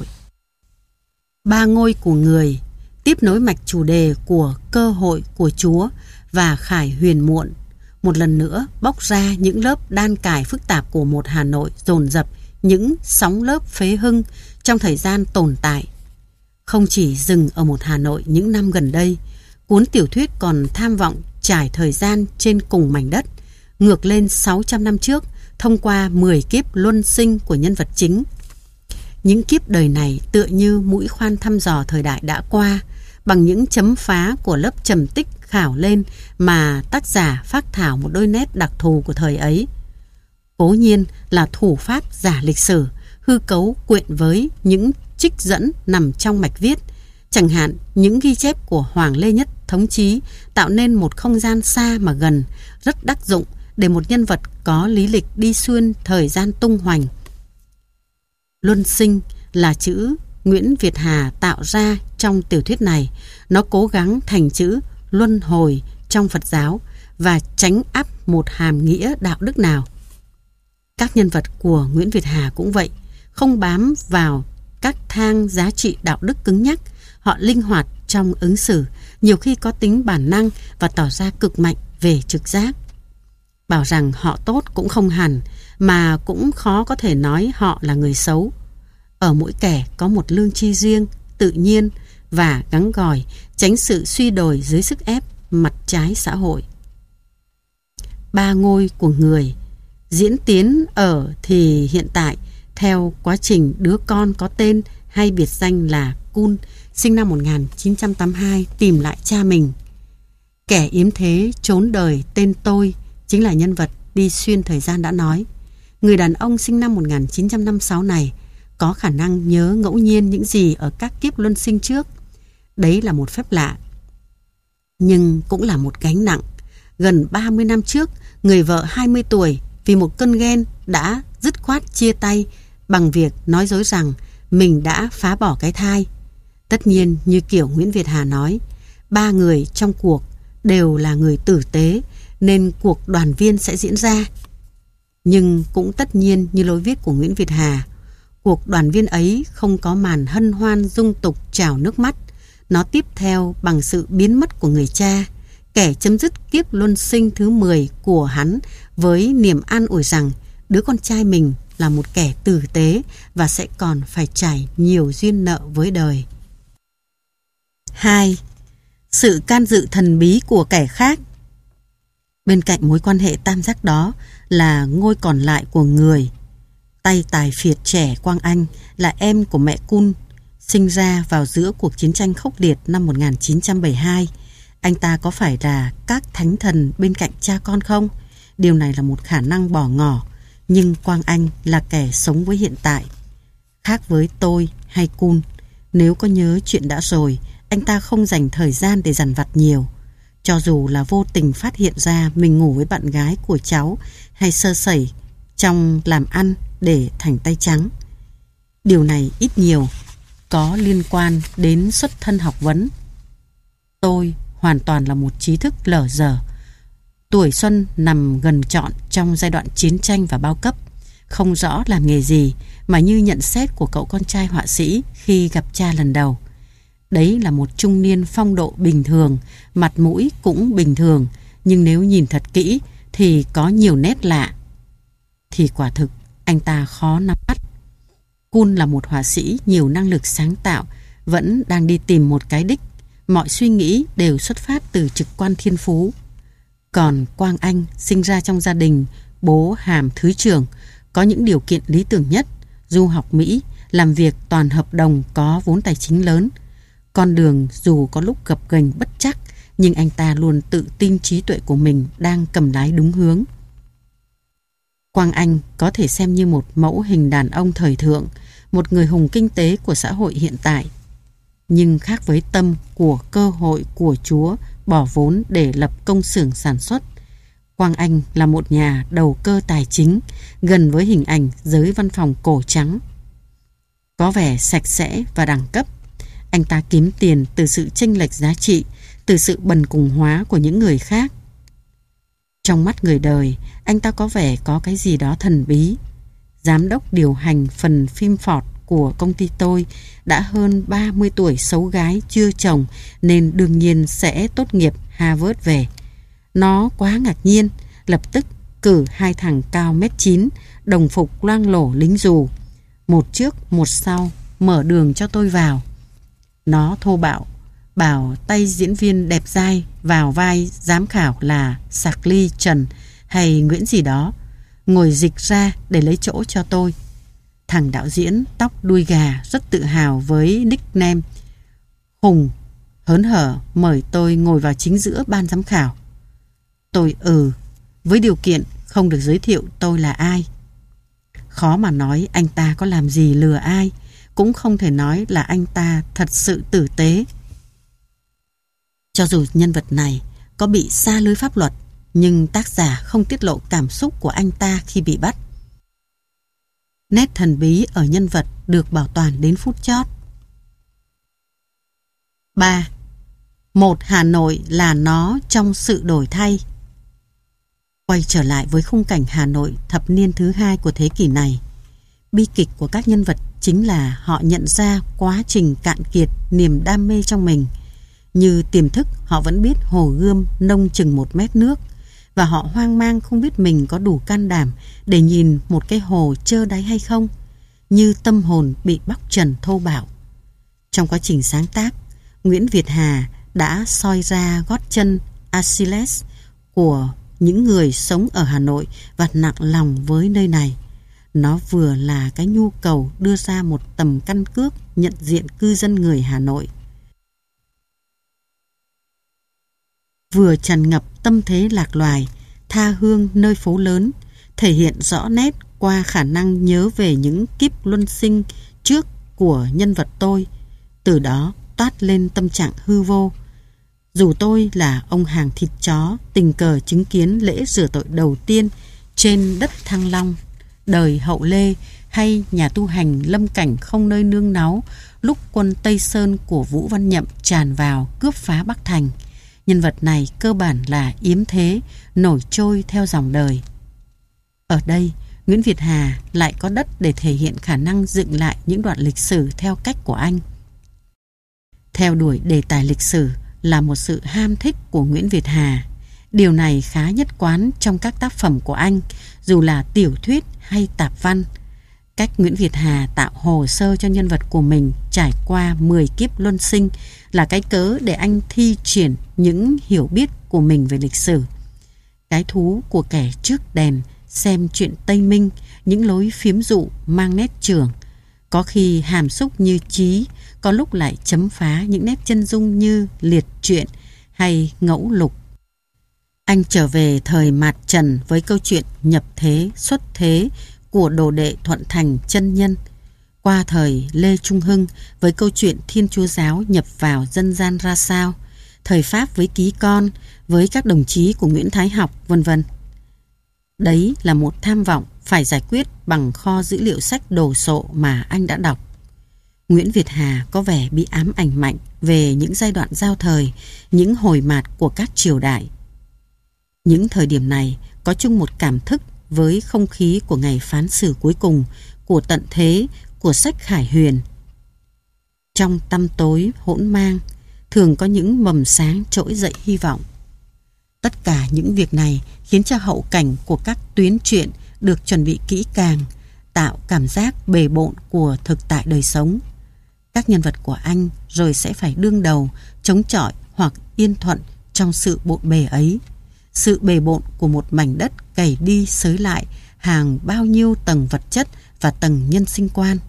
Ba Ngôi của Người tiếp nối mạch chủ đề của Cơ hội của Chúa và Khải Huyền Muộn, một lần nữa bóc ra những lớp đan cài phức tạp của một Hà Nội dồn dập những sóng lớp phế hưng trong thời gian tồn tại. Không chỉ dừng ở một Hà Nội những năm gần đây, cuốn tiểu thuyết còn tham vọng trải thời gian trên cùng mảnh đất, ngược lên sáu trăm năm trước thông qua mười kiếp luân sinh của nhân vật chính. Những kiếp đời này tựa như mũi khoan thăm dò thời đại đã qua, bằng những chấm phá của lớp trầm tích khảo lên mà tác giả phác thảo một đôi nét đặc thù của thời ấy. Cố nhiên là thủ pháp giả lịch sử, hư cấu quyện với những trích dẫn nằm trong mạch viết, chẳng hạn những ghi chép của Hoàng Lê Nhất Thống Chí tạo nên một không gian xa mà gần, rất đắc dụng để một nhân vật có lý lịch đi xuyên thời gian tung hoành. Luân sinh là chữ Nguyễn Việt Hà tạo ra trong tiểu thuyết này. Nó cố gắng thành chữ luân hồi trong Phật giáo và tránh áp một hàm nghĩa đạo đức nào. Các nhân vật của Nguyễn Việt Hà cũng vậy, không bám vào các thang giá trị đạo đức cứng nhắc. Họ linh hoạt trong ứng xử, nhiều khi có tính bản năng và tỏ ra cực mạnh về trực giác. Bảo rằng họ tốt cũng không hẳn, mà cũng khó có thể nói họ là người xấu. Ở mỗi kẻ có một lương tri riêng, tự nhiên và gắng gòi, tránh sự suy đồi dưới sức ép mặt trái xã hội. Ba Ngôi của Người diễn tiến ở thì hiện tại theo quá trình đứa con có tên hay biệt danh là Cun, sinh năm một nghìn chín trăm tám mươi hai, tìm lại cha mình. Kẻ yếm thế trốn đời tên Tôi chính là nhân vật đi xuyên thời gian đã nói. Người đàn ông sinh năm một nghìn chín trăm năm mươi sáu này có khả năng nhớ ngẫu nhiên những gì ở các kiếp luân sinh trước. Đấy là một phép lạ, nhưng cũng là một gánh nặng. Gần ba mươi năm trước, người vợ hai mươi tuổi vì một cơn ghen đã dứt khoát chia tay bằng việc nói dối rằng mình đã phá bỏ cái thai. Tất nhiên như kiểu Nguyễn Việt Hà nói, ba người trong cuộc đều là người tử tế nên cuộc đoàn viên sẽ diễn ra. Nhưng cũng tất nhiên như lối viết của Nguyễn Việt Hà, cuộc đoàn viên ấy không có màn hân hoan dung tục trào nước mắt. Nó tiếp theo bằng sự biến mất của người cha, kẻ chấm dứt kiếp luân sinh thứ mười của hắn với niềm an ủi rằng đứa con trai mình là một kẻ tử tế và sẽ còn phải trải nhiều duyên nợ với đời. hai. Sự can dự thần bí của kẻ khác. Bên cạnh mối quan hệ tam giác đó là ngôi còn lại của người. Tay tài phiệt trẻ Quang Anh là em của mẹ Kun, sinh ra vào giữa cuộc chiến tranh khốc liệt năm một nghìn chín trăm bảy mươi hai. Anh ta có phải là các thánh thần bên cạnh cha con không? Điều này là một khả năng bỏ ngỏ, nhưng Quang Anh là kẻ sống với hiện tại. Khác với tôi hay Kun, nếu có nhớ chuyện đã rồi, anh ta không dành thời gian để dằn vặt nhiều. Cho dù là vô tình phát hiện ra mình ngủ với bạn gái của cháu hay sơ sẩy trong làm ăn để thành tay trắng. Điều này ít nhiều có liên quan đến xuất thân học vấn. Tôi hoàn toàn là một trí thức lở dở. Tuổi xuân nằm gần trọn trong giai đoạn chiến tranh và bao cấp, không rõ làm nghề gì, mà như nhận xét của cậu con trai họa sĩ khi gặp cha lần đầu. Đấy là một trung niên phong độ bình thường, mặt mũi cũng bình thường, nhưng nếu nhìn thật kỹ thì có nhiều nét lạ. Thì quả thực anh ta khó nắm bắt. Kun là một họa sĩ nhiều năng lực sáng tạo, vẫn đang đi tìm một cái đích. Mọi suy nghĩ đều xuất phát từ trực quan thiên phú. Còn Quang Anh sinh ra trong gia đình bố hàm thứ trưởng, có những điều kiện lý tưởng nhất, du học Mỹ, làm việc toàn hợp đồng, có vốn tài chính lớn. Con đường dù có lúc gập ghềnh bất chắc, nhưng anh ta luôn tự tin trí tuệ của mình đang cầm lái đúng hướng. Quang Anh có thể xem như một mẫu hình đàn ông thời thượng, một người hùng kinh tế của xã hội hiện tại. Nhưng khác với tâm của cơ hội của Chúa bỏ vốn để lập công xưởng sản xuất, Quang Anh là một nhà đầu cơ tài chính, gần với hình ảnh giới văn phòng cổ trắng. Có vẻ sạch sẽ và đẳng cấp, anh ta kiếm tiền từ sự chênh lệch giá trị, từ sự bần cùng hóa của những người khác. Trong mắt người đời, anh ta có vẻ có cái gì đó thần bí. Giám đốc điều hành phần phim Ford của công ty tôi đã hơn ba mươi tuổi, xấu gái, chưa chồng, nên đương nhiên sẽ tốt nghiệp Harvard về. Nó quá ngạc nhiên, lập tức cử hai thằng cao mét chín, đồng phục loang lổ lính dù, một trước một sau, mở đường cho tôi vào. Nó thô bạo, bảo tay diễn viên đẹp dai vào vai giám khảo là Sạc Ly Trần hay Nguyễn gì đó, ngồi dịch ra để lấy chỗ cho tôi. Thằng đạo diễn tóc đuôi gà rất tự hào với nickname Hùng, hớn hở mời tôi ngồi vào chính giữa ban giám khảo. Tôi ừ, với điều kiện không được giới thiệu tôi là ai. Khó mà nói anh ta có làm gì lừa ai, cũng không thể nói là anh ta thật sự tử tế. Cho dù nhân vật này có bị xa lưới pháp luật, nhưng tác giả không tiết lộ cảm xúc của anh ta khi bị bắt. Nét thần bí ở nhân vật được bảo toàn đến phút chót. ba. Một Hà Nội là nó trong sự đổi thay. Quay trở lại với khung cảnh Hà Nội thập niên thứ hai của thế kỷ này, bi kịch của các nhân vật chính là họ nhận ra quá trình cạn kiệt niềm đam mê trong mình. Như tiềm thức họ vẫn biết hồ Gươm nông chừng một mét nước, và họ hoang mang không biết mình có đủ can đảm để nhìn một cái hồ trơ đáy hay không. Như tâm hồn bị bóc trần thô bạo. Trong quá trình sáng tác, Nguyễn Việt Hà đã soi ra gót chân Achilles của những người sống ở Hà Nội và nặng lòng với nơi này. Nó vừa là cái nhu cầu đưa ra một tầm căn cước nhận diện cư dân người Hà Nội, vừa tràn ngập tâm thế lạc loài, tha hương nơi phố lớn, thể hiện rõ nét qua khả năng nhớ về những kiếp luân sinh trước của nhân vật tôi, từ đó toát lên tâm trạng hư vô. Dù tôi là ông hàng thịt chó tình cờ chứng kiến lễ rửa tội đầu tiên trên đất Thăng Long đời Hậu Lê, hay hay nhà tu hành lâm cảnh không nơi nương náu lúc quân Tây Sơn của Vũ Văn Nhậm tràn vào cướp phá Bắc Thành. Nhân vật này cơ bản là yếm thế, nổi trôi theo dòng đời. Ở đây, Nguyễn Việt Hà lại có đất để thể hiện khả năng dựng lại những đoạn lịch sử theo cách của anh. Theo đuổi đề tài lịch sử là một sự ham thích của Nguyễn Việt Hà. Điều này khá nhất quán trong các tác phẩm của anh, dù là tiểu thuyết hay tạp văn. Cách Nguyễn Việt Hà tạo hồ sơ cho nhân vật của mình trải qua mười kiếp luân sinh là cái cớ để anh thi triển những hiểu biết của mình về lịch sử. Cái thú của kẻ trước đèn xem chuyện Tây Minh, những lối phiếm dụ mang nét chưởng, có khi hàm xúc như Chí, có lúc lại chấm phá những nét chân dung như liệt truyện hay ngẫu lục. Anh trở về thời Mạt Trần với câu chuyện nhập thế, xuất thế của đồ đệ Thuận Thành chân nhân, qua thời Lê Trung Hưng với câu chuyện Thiên Chúa giáo nhập vào dân gian ra sao, thời Pháp với Ký Con, với các đồng chí của Nguyễn Thái Học, vân vân. Đấy là một tham vọng phải giải quyết bằng kho dữ liệu sách đồ sộ mà anh đã đọc. Nguyễn Việt Hà có vẻ bị ám ảnh mạnh về những giai đoạn giao thời, những hồi mạt của các triều đại. Những thời điểm này có chung một cảm thức với không khí của ngày phán xử cuối cùng, của tận thế, của sách Khải Huyền. Trong tăm tối hỗn mang, thường có những mầm sáng trỗi dậy hy vọng. Tất cả những việc này khiến cho hậu cảnh của các tuyến truyện được chuẩn bị kỹ càng, tạo cảm giác bề bộn của thực tại đời sống. Các nhân vật của anh rồi sẽ phải đương đầu, chống chọi hoặc yên thuận trong sự bộn bề ấy. Sự bề bộn của một mảnh đất cày đi xới lại hàng bao nhiêu tầng vật chất và tầng nhân sinh quan.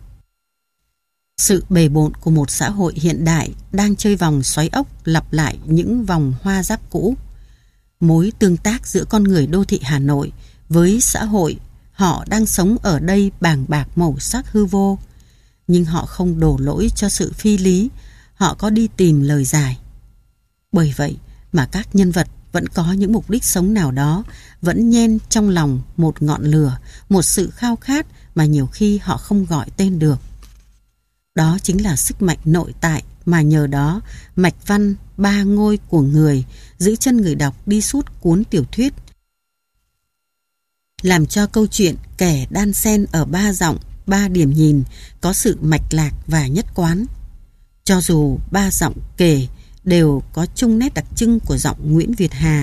Sự bề bộn của một xã hội hiện đại đang chơi vòng xoáy ốc lặp lại những vòng hoa giáp cũ. Mối tương tác giữa con người đô thị Hà Nội với xã hội họ đang sống ở đây bàng bạc màu sắc hư vô. Nhưng họ không đổ lỗi cho sự phi lý, họ có đi tìm lời giải. Bởi vậy mà các nhân vật vẫn có những mục đích sống nào đó, vẫn nhen trong lòng một ngọn lửa, một sự khao khát mà nhiều khi họ không gọi tên được. Đó chính là sức mạnh nội tại mà nhờ đó mạch văn ba ngôi của người giữ chân người đọc đi suốt cuốn tiểu thuyết, làm cho câu chuyện kẻ đan xen ở ba giọng, ba điểm nhìn có sự mạch lạc và nhất quán. Cho dù ba giọng kể đều có chung nét đặc trưng của giọng Nguyễn Việt Hà.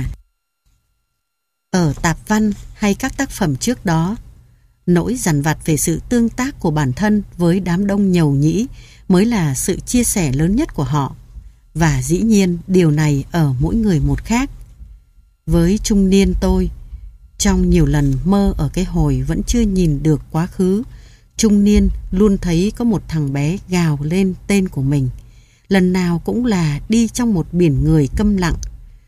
Ở tạp văn hay các tác phẩm trước đó, nỗi dằn vặt về sự tương tác của bản thân với đám đông nhầu nhĩ mới là sự chia sẻ lớn nhất của họ. Và dĩ nhiên điều này ở mỗi người một khác. Với trung niên tôi, trong nhiều lần mơ ở cái hồi vẫn chưa nhìn được quá khứ, trung niên luôn thấy có một thằng bé gào lên tên của mình. Lần nào cũng là đi trong một biển người câm lặng.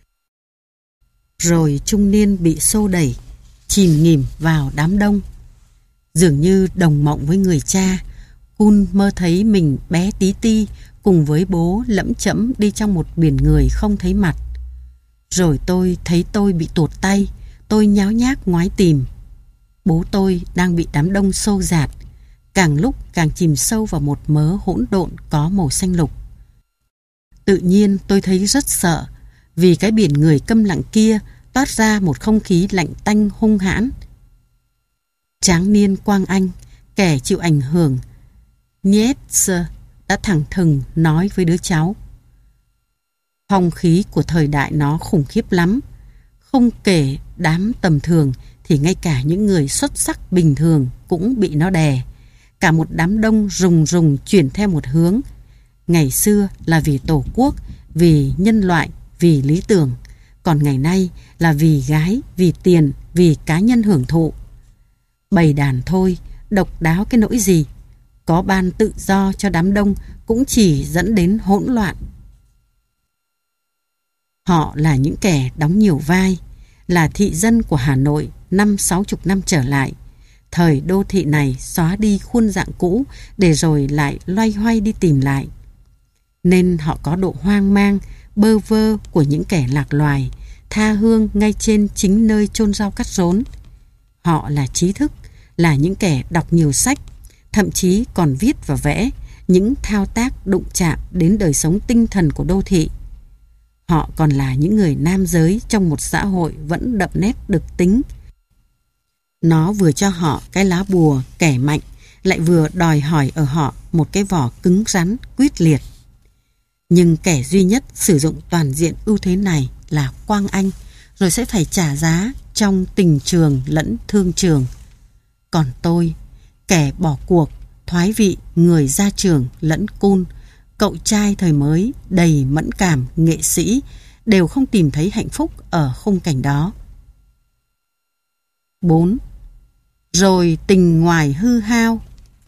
Rồi trung niên bị xô đẩy, chìm nghỉm vào đám đông. Dường như đồng mộng với người cha, Kun mơ thấy mình bé tí ti cùng với bố lẫm chẫm đi trong một biển người không thấy mặt. Rồi tôi thấy tôi bị tuột tay, tôi nháo nhác ngoái tìm. Bố tôi đang bị đám đông xô dạt, càng lúc càng chìm sâu vào một mớ hỗn độn có màu xanh lục. Tự nhiên tôi thấy rất sợ, vì cái biển người câm lặng kia toát ra một không khí lạnh tanh hung hãn. Tráng niên Quang Anh, kẻ chịu ảnh hưởng Nietzsche, đã thẳng thừng nói với đứa cháu: phong khí của thời đại nó khủng khiếp lắm. Không kể đám tầm thường thì ngay cả những người xuất sắc bình thường cũng bị nó đè. Cả một đám đông rùng rùng chuyển theo một hướng. Ngày xưa là vì Tổ quốc, vì nhân loại, vì lý tưởng. Còn ngày nay là vì gái, vì tiền, vì cá nhân hưởng thụ. Bầy đàn thôi, độc đáo cái nỗi gì. Có ban tự do cho đám đông cũng chỉ dẫn đến hỗn loạn. Họ là những kẻ đóng nhiều vai, là thị dân của Hà Nội năm sáu chục năm trở lại. Thời đô thị này xóa đi khuôn dạng cũ để rồi lại loay hoay đi tìm lại. Nên họ có độ hoang mang, bơ vơ của những kẻ lạc loài, tha hương ngay trên chính nơi chôn rau cắt rốn. Họ là trí thức, là những kẻ đọc nhiều sách, thậm chí còn viết và vẽ những thao tác đụng chạm đến đời sống tinh thần của đô thị. Họ còn là những người nam giới trong một xã hội vẫn đậm nét đực tính. Nó vừa cho họ cái lá bùa kẻ mạnh, lại vừa đòi hỏi ở họ một cái vỏ cứng rắn, quyết liệt. Nhưng kẻ duy nhất sử dụng toàn diện ưu thế này là Quang Anh, rồi sẽ phải trả giá trong tình trường lẫn thương trường. Còn tôi, kẻ bỏ cuộc, thoái vị, người ra trường lẫn cun, cậu trai thời mới đầy mẫn cảm, nghệ sĩ, đều không tìm thấy hạnh phúc ở khung cảnh đó. bốn. Rồi tình ngoài hư hao.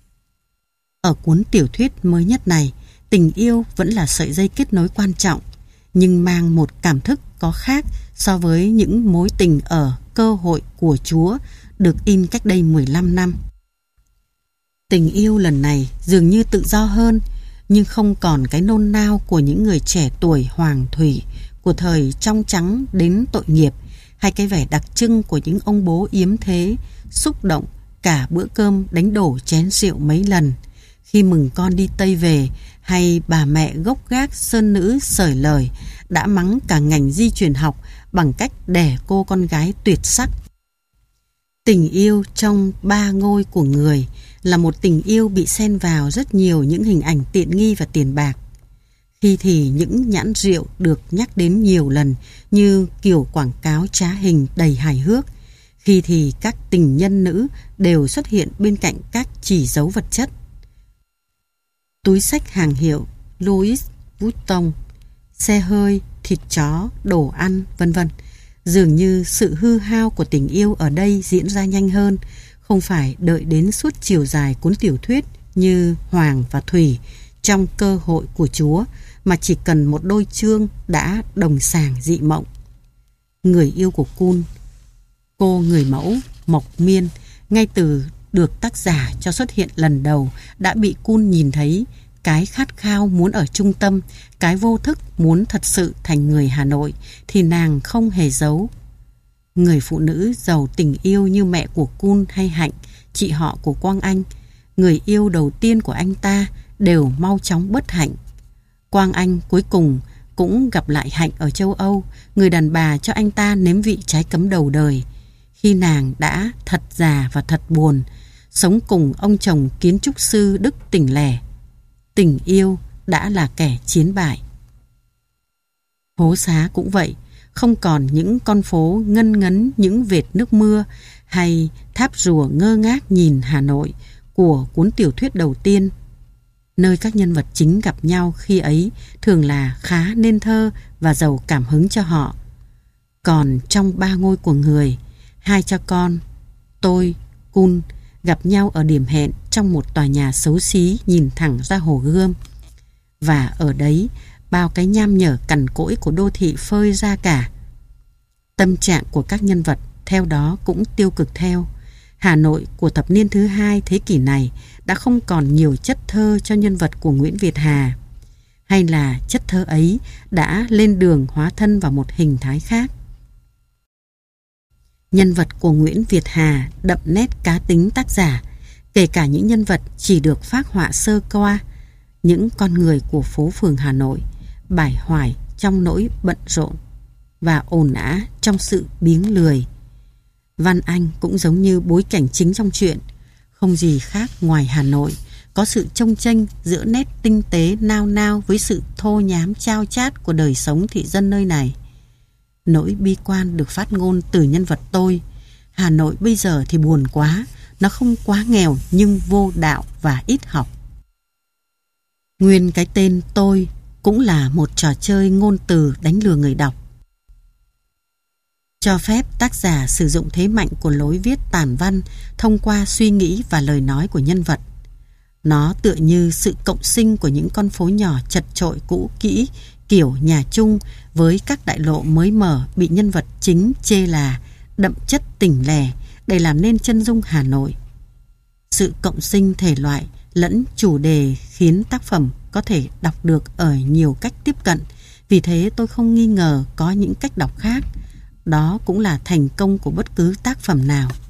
Ở cuốn tiểu thuyết mới nhất này, tình yêu vẫn là sợi dây kết nối quan trọng, nhưng mang một cảm thức có khác so với những mối tình ở Cơ hội của Chúa được in cách đây mười lăm năm. Tình yêu lần này dường như tự do hơn, nhưng không còn cái nôn nao của những người trẻ tuổi hoàng thủy, của thời trong trắng đến tội nghiệp, hay cái vẻ đặc trưng của những ông bố yếm thế, xúc động cả bữa cơm đánh đổ chén rượu mấy lần, khi mừng con đi Tây về, hay bà mẹ gốc gác sơn nữ sởi lời đã mắng cả ngành di truyền học bằng cách đẻ cô con gái tuyệt sắc. Tình yêu trong ba ngôi của người là một tình yêu bị xen vào rất nhiều những hình ảnh tiện nghi và tiền bạc. Khi thì những nhãn rượu được nhắc đến nhiều lần như kiểu quảng cáo trá hình đầy hài hước, khi thì các tình nhân nữ đều xuất hiện bên cạnh các chỉ dấu vật chất. Túi xách hàng hiệu Louis Vuitton, xe hơi, thịt chó, đồ ăn, vân vân. Dường như sự hư hao của tình yêu ở đây diễn ra nhanh hơn, không phải đợi đến suốt chiều dài cuốn tiểu thuyết như Hoàng và Thủy trong Cơ hội của Chúa, mà chỉ cần một đôi chương đã đồng sàng dị mộng. Người yêu của Kun, cô người mẫu Mộc Miên, ngay từ được tác giả cho xuất hiện lần đầu đã bị Kun nhìn thấy cái khát khao muốn ở trung tâm, cái vô thức muốn thật sự thành người Hà Nội, thì nàng không hề giấu. Người phụ nữ giàu tình yêu như mẹ của Kun hay Hạnh, chị họ của Quang Anh, người yêu đầu tiên của anh ta, đều mau chóng bất hạnh. Quang Anh cuối cùng cũng gặp lại Hạnh ở châu Âu, người đàn bà cho anh ta nếm vị trái cấm đầu đời, khi nàng đã thật già và thật buồn, sống cùng ông chồng kiến trúc sư Đức tỉnh lẻ. Tình yêu đã là kẻ chiến bại. Phố xá cũng vậy, không còn những con phố ngân ngấn những vệt nước mưa hay tháp rùa ngơ ngác nhìn Hà Nội của cuốn tiểu thuyết đầu tiên. Nơi các nhân vật chính gặp nhau khi ấy thường là khá nên thơ và giàu cảm hứng cho họ. Còn trong ba ngôi của người, hai cha con, tôi, Kun, gặp nhau ở điểm hẹn trong một tòa nhà xấu xí nhìn thẳng ra hồ Gươm. Và ở đấy, bao cái nham nhở cằn cỗi của đô thị phơi ra cả. Tâm trạng của các nhân vật theo đó cũng tiêu cực theo. Hà Nội của thập niên thứ hai thế kỷ này đã không còn nhiều chất thơ cho nhân vật của Nguyễn Việt Hà. Hay là chất thơ ấy đã lên đường hóa thân vào một hình thái khác. Nhân vật của Nguyễn Việt Hà đậm nét cá tính tác giả, kể cả những nhân vật chỉ được phác họa sơ qua, những con người của phố phường Hà Nội, bải hoài trong nỗi bận rộn và ồn ào trong sự biếng lười. Văn Anh cũng giống như bối cảnh chính trong truyện, không gì khác ngoài Hà Nội, có sự chông chênh giữa nét tinh tế nao nao với sự thô nhám chao chát của đời sống thị dân nơi này. Nỗi bi quan được phát ngôn từ nhân vật tôi. Hà Nội bây giờ thì buồn quá, nó không quá nghèo nhưng vô đạo và ít học. Nguyên cái tên tôi cũng là một trò chơi ngôn từ đánh lừa người đọc, cho phép tác giả sử dụng thế mạnh của lối viết tản văn thông qua suy nghĩ và lời nói của nhân vật. Nó tựa như sự cộng sinh của những con phố nhỏ chật chội cũ kỹ kiểu nhà Trung với các đại lộ mới mở bị nhân vật chính chê là đậm chất tỉnh lẻ để làm nên chân dung Hà Nội. Sự cộng sinh thể loại lẫn chủ đề khiến tác phẩm có thể đọc được ở nhiều cách tiếp cận, vì thế tôi không nghi ngờ có những cách đọc khác. Đó cũng là thành công của bất cứ tác phẩm nào.